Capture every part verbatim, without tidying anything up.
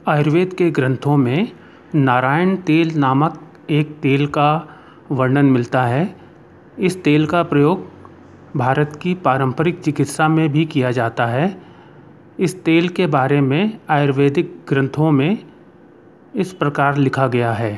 आयुर्वेद के ग्रंथों में नारायण तेल नामक एक तेल का वर्णन मिलता है। इस तेल का प्रयोग भारत की पारंपरिक चिकित्सा में भी किया जाता है। इस तेल के बारे में आयुर्वेदिक ग्रंथों में इस प्रकार लिखा गया है।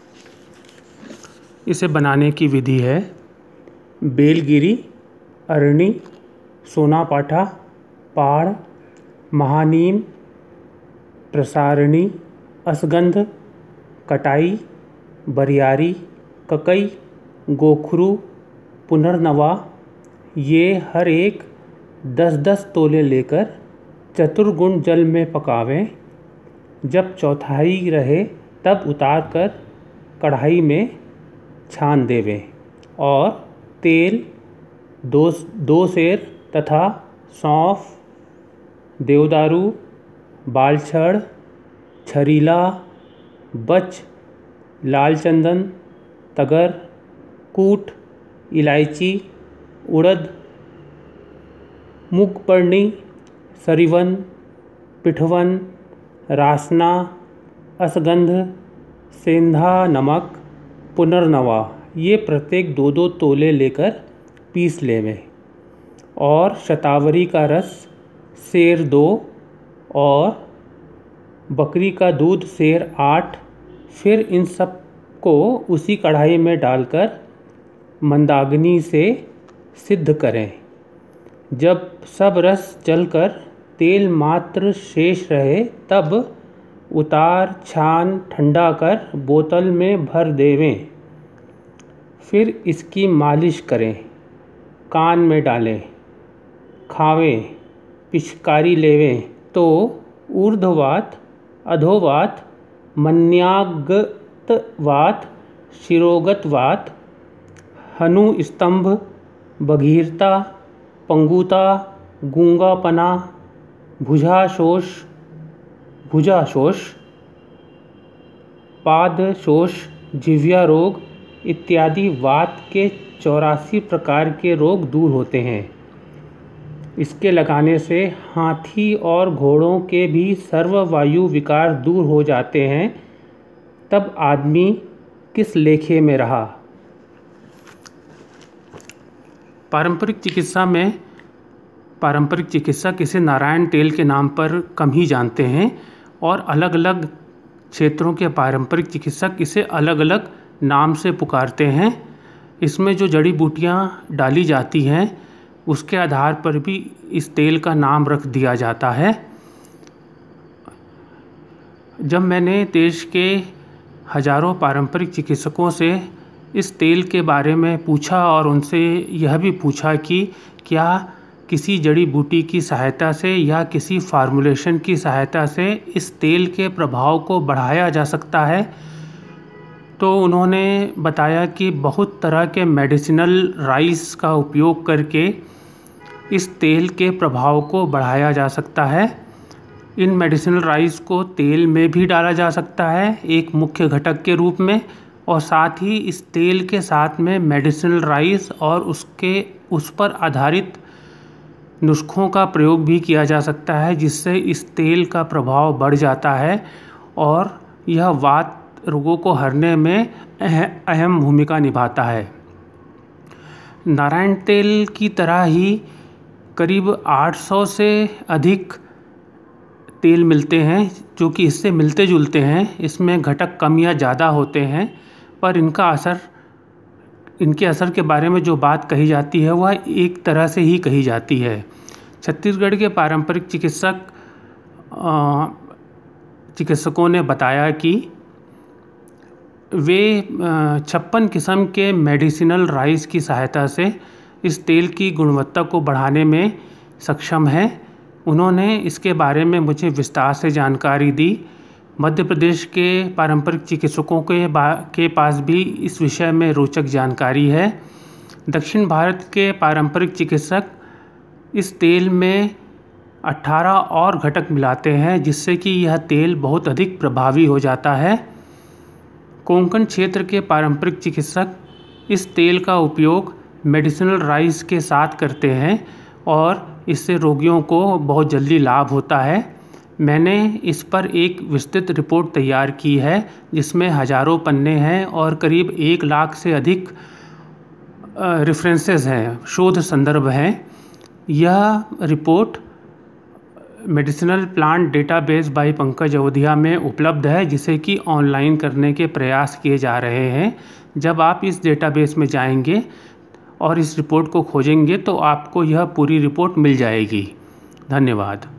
इसे बनाने की विधि है: बेलगिरी, अरणी, सोनापाठा, पाड़, महानीम, प्रसारणी, असगंध, कटाई, बरियारी, ककई, गोखरू, पुनर्नवा, ये हर एक दस दस तोले लेकर चतुर्गुण जल में पकावें। जब चौथाई रहे तब उतार कर कढ़ाई में छान देवें और तेल दो दो सेर तथा सौंफ, देवदारू, बालछड़, छरीला, बच, लाल चंदन, तगर, कूट, इलायची, उड़द, मूंगपर्णी, सरीवन, पिठवन, रासना, असगंध, सेंधा नमक, पुनर्नवा, ये प्रत्येक दो दो तोले लेकर पीस लेवें और शतावरी का रस सेर दो और बकरी का दूध सेर आठ। फिर इन सब को उसी कढ़ाई में डालकर मंदाग्नि से सिद्ध करें। जब सब रस जलकर तेल मात्र शेष रहे तब उतार छान ठंडा कर बोतल में भर देवें। फिर इसकी मालिश करें, कान में डालें, खावें, पिचकारी लेवें तो ऊर्ध्ववात, अधोवात, मन्यागतवात, शिरोगतवात, हनुस्तंभ, बधिरता, पंगुता, गूंगापना, भुजाशोष भुजाशोष पादशोष, जिह्वा रोग इत्यादि वात के चौरासी प्रकार के रोग दूर होते हैं। इसके लगाने से हाथी और घोड़ों के भी सर्ववायु विकार दूर हो जाते हैं। तब आदमी किस लेखे में रहा। पारंपरिक चिकित्सा में पारंपरिक चिकित्सक इसे नारायण तेल के नाम पर कम ही जानते हैं और अलग अलग क्षेत्रों के पारंपरिक चिकित्सक इसे अलग अलग नाम से पुकारते हैं। इसमें जो जड़ी बूटियां डाली जाती हैं उसके आधार पर भी इस तेल का नाम रख दिया जाता है। जब मैंने देश के हजारों पारंपरिक चिकित्सकों से इस तेल के बारे में पूछा और उनसे यह भी पूछा कि क्या किसी जड़ी बूटी की सहायता से या किसी फार्मूलेशन की सहायता से इस तेल के प्रभाव को बढ़ाया जा सकता है, तो उन्होंने बताया कि बहुत तरह के मेडिसिनल राइस का उपयोग करके इस तेल के प्रभाव को बढ़ाया जा सकता है। इन मेडिसिनल राइस को तेल में भी डाला जा सकता है एक मुख्य घटक के रूप में, और साथ ही इस तेल के साथ में मेडिसिनल राइस और उसके उस पर आधारित नुस्खों का प्रयोग भी किया जा सकता है, जिससे इस तेल का प्रभाव बढ़ जाता है और यह वात रोगों को हरने में अहम भूमिका निभाता है। नारायण तेल की तरह ही करीब आठ सौ से अधिक तेल मिलते हैं जो कि इससे मिलते जुलते हैं। इसमें घटक कम या ज़्यादा होते हैं, पर इनका असर इनके असर के बारे में जो बात कही जाती है वह एक तरह से ही कही जाती है। छत्तीसगढ़ के पारंपरिक चिकित्सक चिकित्सकों ने बताया कि वे छप्पन किस्म के मेडिसिनल राइस की सहायता से इस तेल की गुणवत्ता को बढ़ाने में सक्षम हैं। उन्होंने इसके बारे में मुझे विस्तार से जानकारी दी। मध्य प्रदेश के पारंपरिक चिकित्सकों के के पास भी इस विषय में रोचक जानकारी है। दक्षिण भारत के पारंपरिक चिकित्सक इस तेल में अठारह और घटक मिलाते हैं, जिससे कि यह तेल बहुत अधिक प्रभावी हो जाता है। कोंकण क्षेत्र के पारंपरिक चिकित्सक इस तेल का उपयोग मेडिसिनल राइस के साथ करते हैं और इससे रोगियों को बहुत जल्दी लाभ होता है। मैंने इस पर एक विस्तृत रिपोर्ट तैयार की है जिसमें हज़ारों पन्ने हैं और करीब एक लाख से अधिक रेफरेंसेस हैं, शोध संदर्भ हैं। यह report medicinal plant database by Pankaj Awadhiya में उपलब्ध है, जिसे कि ऑनलाइन करने के प्रयास किए जा रहे हैं। जब आप इस डेटाबेस में जाएंगे और इस रिपोर्ट को खोजेंगे तो आपको यह पूरी रिपोर्ट मिल जाएगी। धन्यवाद।